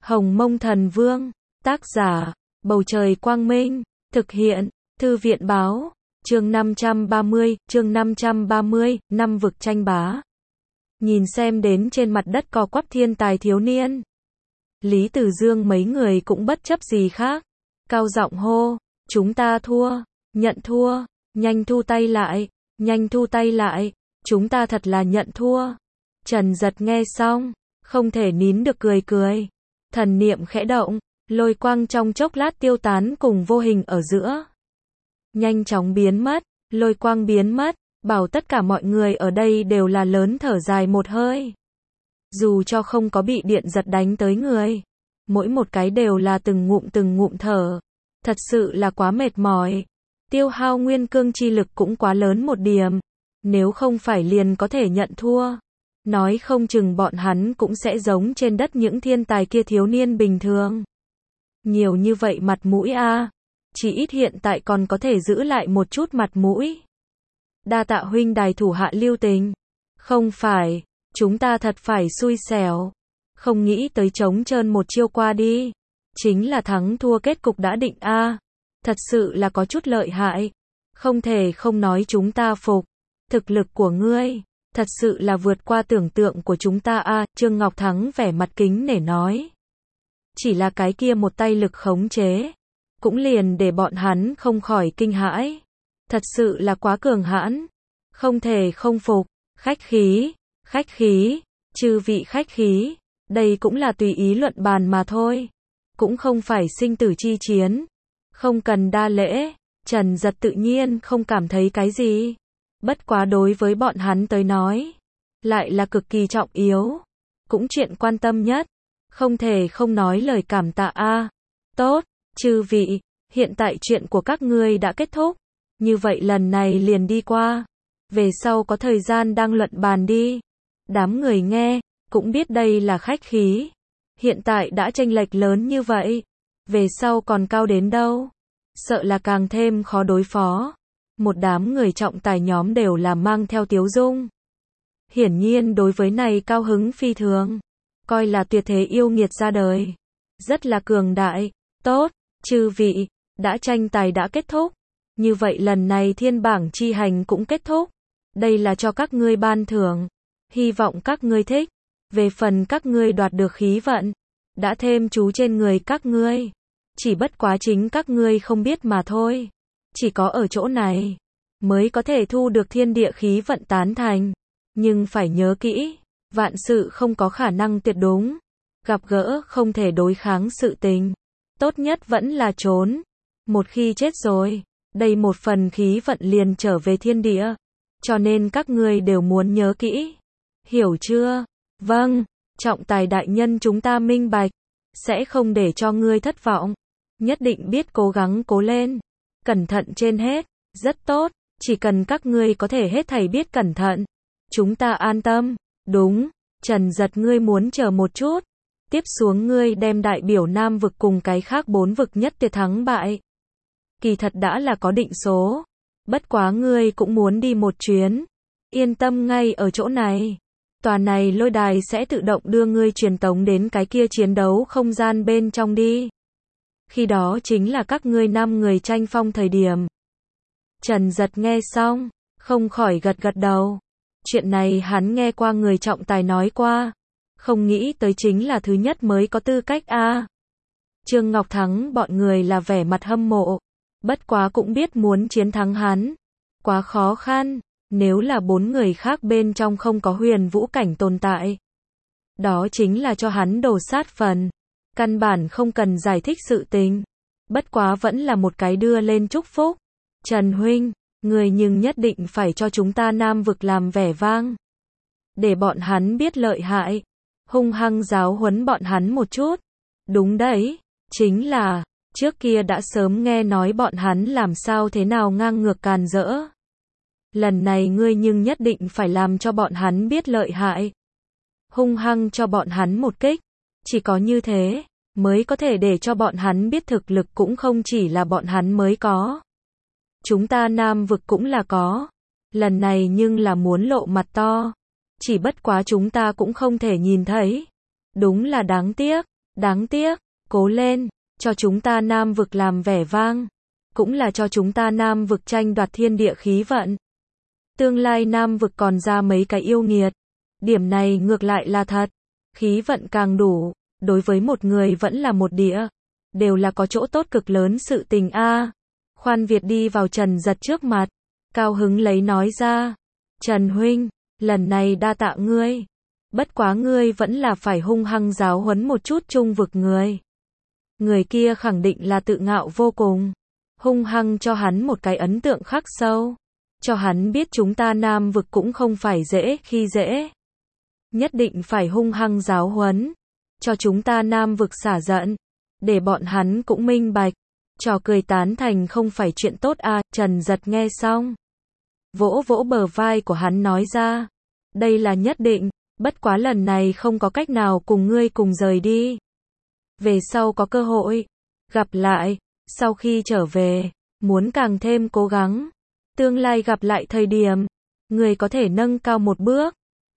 Hồng Mông Thần Vương, tác giả, Bầu Trời Quang Minh, thực hiện, Thư viện Báo, chương 530, năm vực tranh bá. Nhìn xem đến trên mặt đất co quắp thiên tài thiếu niên. Lý Từ Dương mấy người cũng bất chấp gì khác. Cao giọng hô, chúng ta thua, nhận thua, nhanh thu tay lại, nhanh thu tay lại, chúng ta thật là nhận thua. Trần Giật nghe xong, không thể nín được cười cười. Thần niệm khẽ động, lôi quang trong chốc lát tiêu tán cùng vô hình ở giữa. Nhanh chóng biến mất, lôi quang biến mất, bảo tất cả mọi người ở đây đều là lớn thở dài một hơi. Dù cho không có bị điện giật đánh tới người, mỗi một cái đều là từng ngụm thở. Thật sự là quá mệt mỏi. Tiêu hao nguyên cương chi lực cũng quá lớn một điểm. Nếu không phải liền có thể nhận thua, nói không chừng bọn hắn cũng sẽ giống trên đất những thiên tài kia thiếu niên bình thường. Nhiều như vậy mặt mũi a, chỉ ít hiện tại còn có thể giữ lại một chút mặt mũi. Đa tạ huynh đài thủ hạ lưu tình. Không phải, chúng ta thật phải xui xẻo. Không nghĩ tới trống trơn một chiêu qua đi. Chính là thắng thua kết cục đã định a. Thật sự là có chút lợi hại. Không thể không nói chúng ta phục. Thực lực của ngươi, thật sự là vượt qua tưởng tượng của chúng ta a. Trương Ngọc Thắng vẻ mặt kính nể nói. Chỉ là cái kia một tay lực khống chế, cũng liền để bọn hắn không khỏi kinh hãi. Thật sự là quá cường hãn. Không thể không phục. Khách khí, chư vị khách khí. Đây cũng là tùy ý luận bàn mà thôi. Cũng không phải sinh tử chi chiến. Không cần đa lễ. Trần Giật tự nhiên không cảm thấy cái gì. Bất quá đối với bọn hắn tới nói, lại là cực kỳ trọng yếu. Cũng chuyện quan tâm nhất. Không thể không nói lời cảm tạ a. Tốt, chư vị, hiện tại chuyện của các ngươi đã kết thúc. Như vậy lần này liền đi qua. Về sau có thời gian đang luận bàn đi. Đám người nghe, cũng biết đây là khách khí. Hiện tại đã chênh lệch lớn như vậy. Về sau còn cao đến đâu. Sợ là càng thêm khó đối phó. Một đám người trọng tài nhóm đều là mang theo tiếu dung. Hiển nhiên đối với này cao hứng phi thường. Coi là tuyệt thế yêu nghiệt ra đời. Rất là cường đại. Tốt, chư vị, đã tranh tài đã kết thúc. Như vậy lần này thiên bảng chi hành cũng kết thúc. Đây là cho các ngươi ban thưởng. Hy vọng các ngươi thích. Về phần các ngươi đoạt được khí vận, đã thêm chú trên người các ngươi. Chỉ bất quá chính các ngươi không biết mà thôi. Chỉ có ở chỗ này, mới có thể thu được thiên địa khí vận tán thành. Nhưng phải nhớ kỹ, vạn sự không có khả năng tuyệt đúng. Gặp gỡ không thể đối kháng sự tình. Tốt nhất vẫn là trốn. Một khi chết rồi, đây một phần khí vận liền trở về thiên địa. Cho nên các ngươi đều muốn nhớ kỹ. Hiểu chưa? Vâng, trọng tài đại nhân chúng ta minh bạch. Sẽ không để cho ngươi thất vọng. Nhất định biết cố gắng cố lên. Cẩn thận trên hết. Rất tốt. Chỉ cần các ngươi có thể hết thảy biết cẩn thận. Chúng ta an tâm. Đúng. Trần Giật ngươi muốn chờ một chút. Tiếp xuống ngươi đem đại biểu Nam vực cùng cái khác 4 vực nhất tuyệt thắng bại. Kỳ thật đã là có định số. Bất quá ngươi cũng muốn đi một chuyến. Yên tâm ngay ở chỗ này. Tòa này lôi đài sẽ tự động đưa ngươi truyền tống đến cái kia chiến đấu không gian bên trong đi. Khi đó chính là các ngươi 5 người tranh phong thời điểm. Trần Giật nghe xong, không khỏi gật gật đầu. Chuyện này hắn nghe qua người trọng tài nói qua. Không nghĩ tới chính là thứ nhất mới có tư cách a. Trương Ngọc Thắng bọn người là vẻ mặt hâm mộ. Bất quá cũng biết muốn chiến thắng hắn. Quá khó khăn. Nếu là 4 người khác bên trong không có huyền vũ cảnh tồn tại. Đó chính là cho hắn đổ sát phần. Căn bản không cần giải thích sự tình. Bất quá vẫn là một cái đưa lên chúc phúc. Trần huynh, người nhưng nhất định phải cho chúng ta Nam vực làm vẻ vang. Để bọn hắn biết lợi hại. Hung hăng giáo huấn bọn hắn một chút. Đúng đấy, chính là, trước kia đã sớm nghe nói bọn hắn làm sao thế nào ngang ngược càn rỡ. Lần này ngươi nhưng nhất định phải làm cho bọn hắn biết lợi hại. Hung hăng cho bọn hắn một kích. Chỉ có như thế, mới có thể để cho bọn hắn biết thực lực cũng không chỉ là bọn hắn mới có. Chúng ta Nam vực cũng là có. Lần này nhưng là muốn lộ mặt to. Chỉ bất quá chúng ta cũng không thể nhìn thấy. Đúng là đáng tiếc. Đáng tiếc, cố lên, cho chúng ta Nam vực làm vẻ vang, cũng là cho chúng ta Nam vực tranh đoạt thiên địa khí vận. Tương lai Nam vực còn ra mấy cái yêu nghiệt. Điểm này ngược lại là thật. Khí vận càng đủ, đối với một người vẫn là một địa. Đều là có chỗ tốt cực lớn sự tình a. Khoan Việt đi vào Trần Giật trước mặt. Cao hứng lấy nói ra. Trần huynh, lần này đa tạ ngươi. Bất quá ngươi vẫn là phải hung hăng giáo huấn một chút trung vực người. Người kia khẳng định là tự ngạo vô cùng. Hung hăng cho hắn một cái ấn tượng khắc sâu. Cho hắn biết chúng ta Nam vực cũng không phải dễ khi dễ. Nhất định phải hung hăng giáo huấn. Cho chúng ta Nam vực xả giận. Để bọn hắn cũng minh bạch. Trò cười tán thành không phải chuyện tốt à. Trần Giật nghe xong. Vỗ vỗ bờ vai của hắn nói ra. Đây là nhất định. Bất quá lần này không có cách nào cùng ngươi cùng rời đi. Về sau có cơ hội. Gặp lại. Sau khi trở về. Muốn càng thêm cố gắng. Tương lai gặp lại thời điểm. Người có thể nâng cao một bước.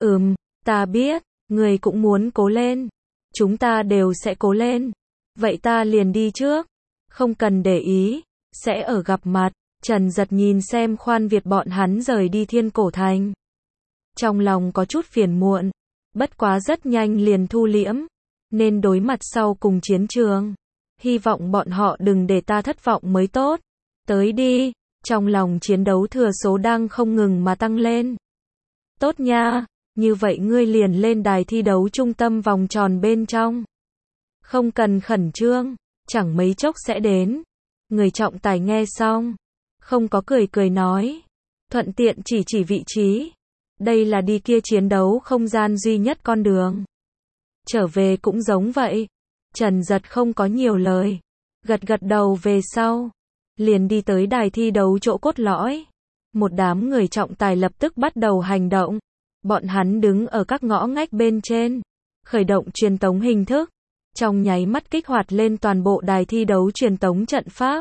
Ta biết. Người cũng muốn cố lên. Chúng ta đều sẽ cố lên. Vậy ta liền đi trước. Không cần để ý. Sẽ ở gặp mặt. Trần Giật nhìn xem Khoan Việt bọn hắn rời đi Thiên Cổ Thành. Trong lòng có chút phiền muộn. Bất quá rất nhanh liền thu liễm. Nên đối mặt sau cùng chiến trường. Hy vọng bọn họ đừng để ta thất vọng mới tốt. Tới đi. Trong lòng chiến đấu thừa số đang không ngừng mà tăng lên. Tốt nha. Như vậy ngươi liền lên đài thi đấu trung tâm vòng tròn bên trong. Không cần khẩn trương. Chẳng mấy chốc sẽ đến. Người trọng tài nghe xong. Không có cười cười nói. Thuận tiện chỉ vị trí. Đây là đi kia chiến đấu không gian duy nhất con đường. Trở về cũng giống vậy. Trần Giật không có nhiều lời. Gật gật đầu về sau. Liền đi tới đài thi đấu chỗ cốt lõi. Một đám người trọng tài lập tức bắt đầu hành động. Bọn hắn đứng ở các ngõ ngách bên trên. Khởi động truyền tống hình thức. Trong nháy mắt kích hoạt lên toàn bộ đài thi đấu truyền tống trận pháp.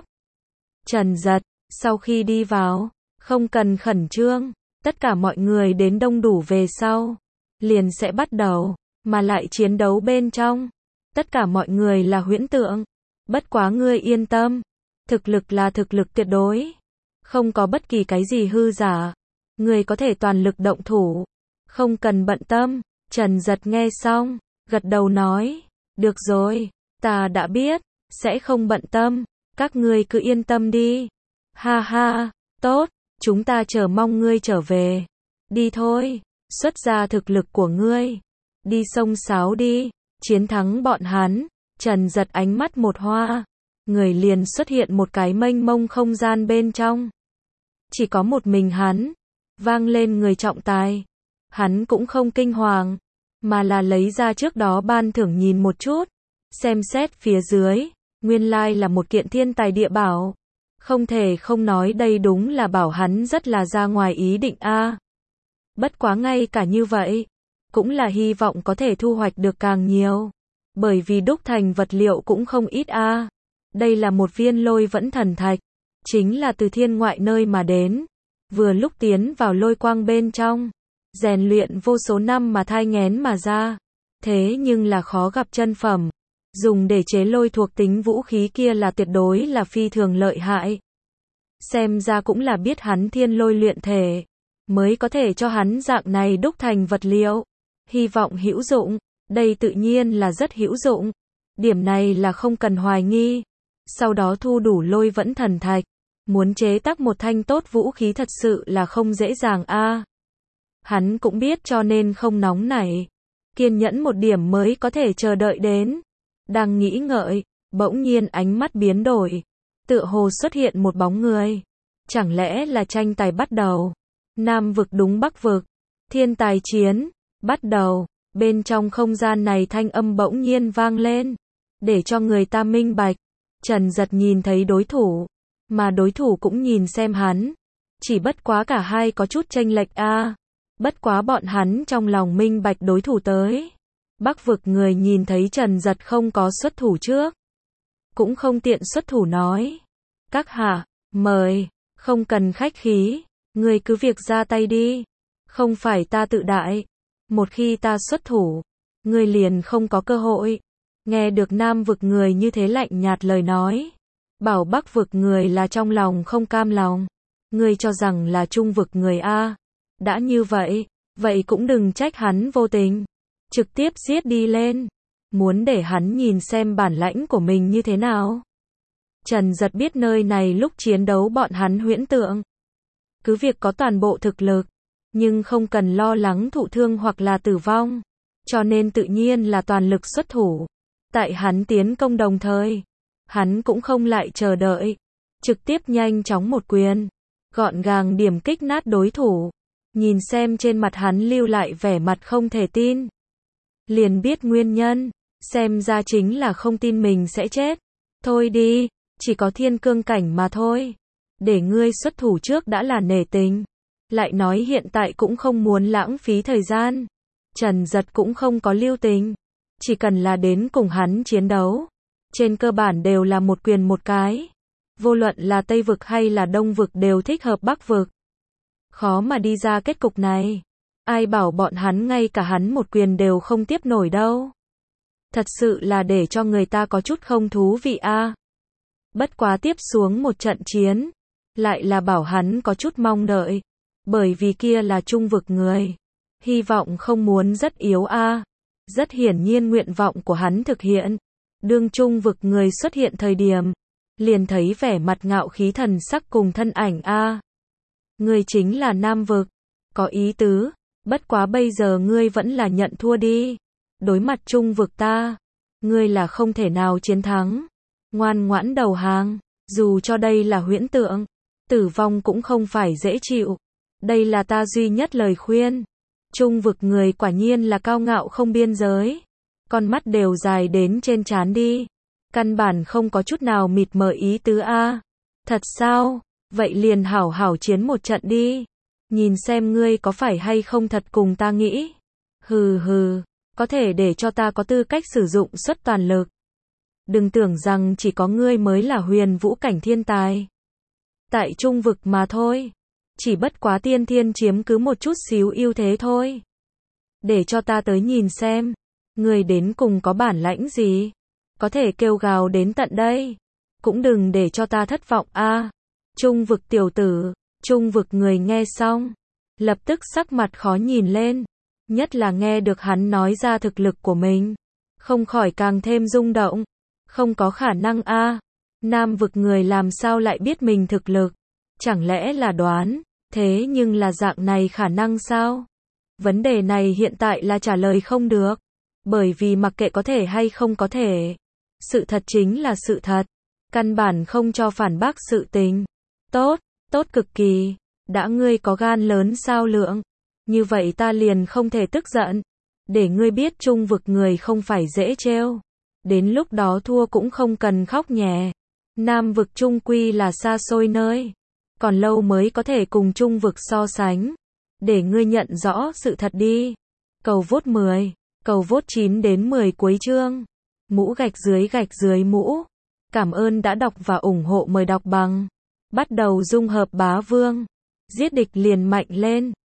Trần Giật, sau khi đi vào, không cần khẩn trương. Tất cả mọi người đến đông đủ về sau. Liền sẽ bắt đầu. Mà lại chiến đấu bên trong. Tất cả mọi người là huyễn tượng. Bất quá ngươi yên tâm. Thực lực là thực lực tuyệt đối. Không có bất kỳ cái gì hư giả. Ngươi có thể toàn lực động thủ. Không cần bận tâm. Trần Giật nghe xong. Gật đầu nói. Được rồi. Ta đã biết. Sẽ không bận tâm. Các ngươi cứ yên tâm đi. Ha ha. Tốt. Chúng ta chờ mong ngươi trở về. Đi thôi. Xuất ra thực lực của ngươi. Đi xông xáo đi. Chiến thắng bọn hắn. Trần Giật ánh mắt một hoa. Người liền xuất hiện một cái mênh mông không gian bên trong. Chỉ có một mình hắn. Vang lên người trọng tài. Hắn cũng không kinh hoàng. Mà là lấy ra trước đó ban thưởng nhìn một chút. Xem xét phía dưới. Nguyên lai là một kiện thiên tài địa bảo. Không thể không nói đây đúng là bảo hắn rất là ra ngoài ý định a. Bất quá ngay cả như vậy. Cũng là hy vọng có thể thu hoạch được càng nhiều. Bởi vì đúc thành vật liệu cũng không ít a. Đây là một viên lôi vẫn thần thạch. Chính là từ thiên ngoại nơi mà đến. Vừa lúc tiến vào lôi quang bên trong. Rèn luyện vô số năm mà thai nghén mà ra. Thế nhưng là khó gặp chân phẩm. Dùng để chế lôi thuộc tính vũ khí kia là tuyệt đối là phi thường lợi hại. Xem ra cũng là biết hắn thiên lôi luyện thể. Mới có thể cho hắn dạng này đúc thành vật liệu. Hy vọng hữu dụng. Đây tự nhiên là rất hữu dụng. Điểm này là không cần hoài nghi. Sau đó thu đủ lôi vẫn thần thạch. Muốn chế tác một thanh tốt vũ khí thật sự là không dễ dàng a. Hắn cũng biết cho nên không nóng nảy. Kiên nhẫn một điểm mới có thể chờ đợi đến. Đang nghĩ ngợi, bỗng nhiên ánh mắt biến đổi. Tựa hồ xuất hiện một bóng người. Chẳng lẽ là tranh tài bắt đầu. Nam vực đúng Bắc vực. Thiên tài chiến. Bắt đầu. Bên trong không gian này thanh âm bỗng nhiên vang lên. Để cho người ta minh bạch. Trần Giật nhìn thấy đối thủ. Mà đối thủ cũng nhìn xem hắn. Chỉ bất quá cả hai có chút chênh lệch a. Bất quá bọn hắn trong lòng minh bạch đối thủ tới. Bắc vực người nhìn thấy Trần Giật không có xuất thủ trước. Cũng không tiện xuất thủ nói. Các hạ, mời, không cần khách khí. Người cứ việc ra tay đi. Không phải ta tự đại. Một khi ta xuất thủ. Người liền không có cơ hội. Nghe được Nam vực người như thế lạnh nhạt lời nói. Bảo Bắc vực người là trong lòng không cam lòng. Ngươi cho rằng là Trung vực người a? Đã như vậy, vậy cũng đừng trách hắn vô tình. Trực tiếp giết đi lên. Muốn để hắn nhìn xem bản lãnh của mình như thế nào. Trần Giật biết nơi này lúc chiến đấu bọn hắn huyễn tượng. Cứ việc có toàn bộ thực lực, nhưng không cần lo lắng thụ thương hoặc là tử vong. Cho nên tự nhiên là toàn lực xuất thủ. Tại hắn tiến công đồng thời, hắn cũng không lại chờ đợi. Trực tiếp nhanh chóng một quyền. Gọn gàng điểm kích nát đối thủ. Nhìn xem trên mặt hắn lưu lại vẻ mặt không thể tin. Liền biết nguyên nhân. Xem ra chính là không tin mình sẽ chết. Thôi đi, chỉ có thiên cương cảnh mà thôi. Để ngươi xuất thủ trước đã là nể tình. Lại nói hiện tại cũng không muốn lãng phí thời gian. Trần Giật cũng không có lưu tình. Chỉ cần là đến cùng hắn chiến đấu. Trên cơ bản đều là một quyền một cái. Vô luận là Tây vực hay là Đông vực đều thích hợp Bắc vực. Khó mà đi ra kết cục này. Ai bảo bọn hắn ngay cả hắn một quyền đều không tiếp nổi đâu. Thật sự là để cho người ta có chút không thú vị a. Bất quá tiếp xuống một trận chiến. Lại là bảo hắn có chút mong đợi. Bởi vì kia là Trung vực người. Hy vọng không muốn rất yếu a. Rất hiển nhiên nguyện vọng của hắn thực hiện. Đương Trung vực người xuất hiện thời điểm. Liền thấy vẻ mặt ngạo khí thần sắc cùng thân ảnh a. Ngươi chính là Nam vực. Có ý tứ. Bất quá bây giờ ngươi vẫn là nhận thua đi. Đối mặt Trung vực ta. Ngươi là không thể nào chiến thắng. Ngoan ngoãn đầu hàng. Dù cho đây là huyễn tượng. Tử vong cũng không phải dễ chịu. Đây là ta duy nhất lời khuyên. Trung vực người quả nhiên là cao ngạo không biên giới. Con mắt đều dài đến trên trán đi. Căn bản không có chút nào mịt mờ ý tứ a. Thật sao? Vậy liền hảo hảo chiến một trận đi. Nhìn xem ngươi có phải hay không thật cùng ta nghĩ. Hừ hừ, có thể để cho ta có tư cách sử dụng suất toàn lực. Đừng tưởng rằng chỉ có ngươi mới là huyền vũ cảnh thiên tài. Tại Trung vực mà thôi. Chỉ bất quá tiên thiên chiếm cứ một chút xíu ưu thế thôi. Để cho ta tới nhìn xem. Ngươi đến cùng có bản lãnh gì. Có thể kêu gào đến tận đây. Cũng đừng để cho ta thất vọng a. Trung vực tiểu tử. Trung vực người nghe xong. Lập tức sắc mặt khó nhìn lên. Nhất là nghe được hắn nói ra thực lực của mình. Không khỏi càng thêm rung động. Không có khả năng a. Nam vực người làm sao lại biết mình thực lực. Chẳng lẽ là đoán. Thế nhưng là dạng này khả năng sao? Vấn đề này hiện tại là trả lời không được. Bởi vì mặc kệ có thể hay không có thể. Sự thật chính là sự thật. Căn bản không cho phản bác sự tình. Tốt, tốt cực kỳ. Đã ngươi có gan lớn sao Lượng. Như vậy ta liền không thể tức giận. Để ngươi biết Trung vực người không phải dễ trêu. Đến lúc đó thua cũng không cần khóc nhè. Nam vực trung quy là xa xôi nơi. Còn lâu mới có thể cùng Trung vực so sánh. Để ngươi nhận rõ sự thật đi. Cầu vote 10, cầu vote 9 đến 10 cuối chương. Mũ gạch dưới mũ. Cảm ơn đã đọc và ủng hộ, mời đọc bằng. Bắt đầu dung hợp bá vương. Giết địch liền mạnh lên.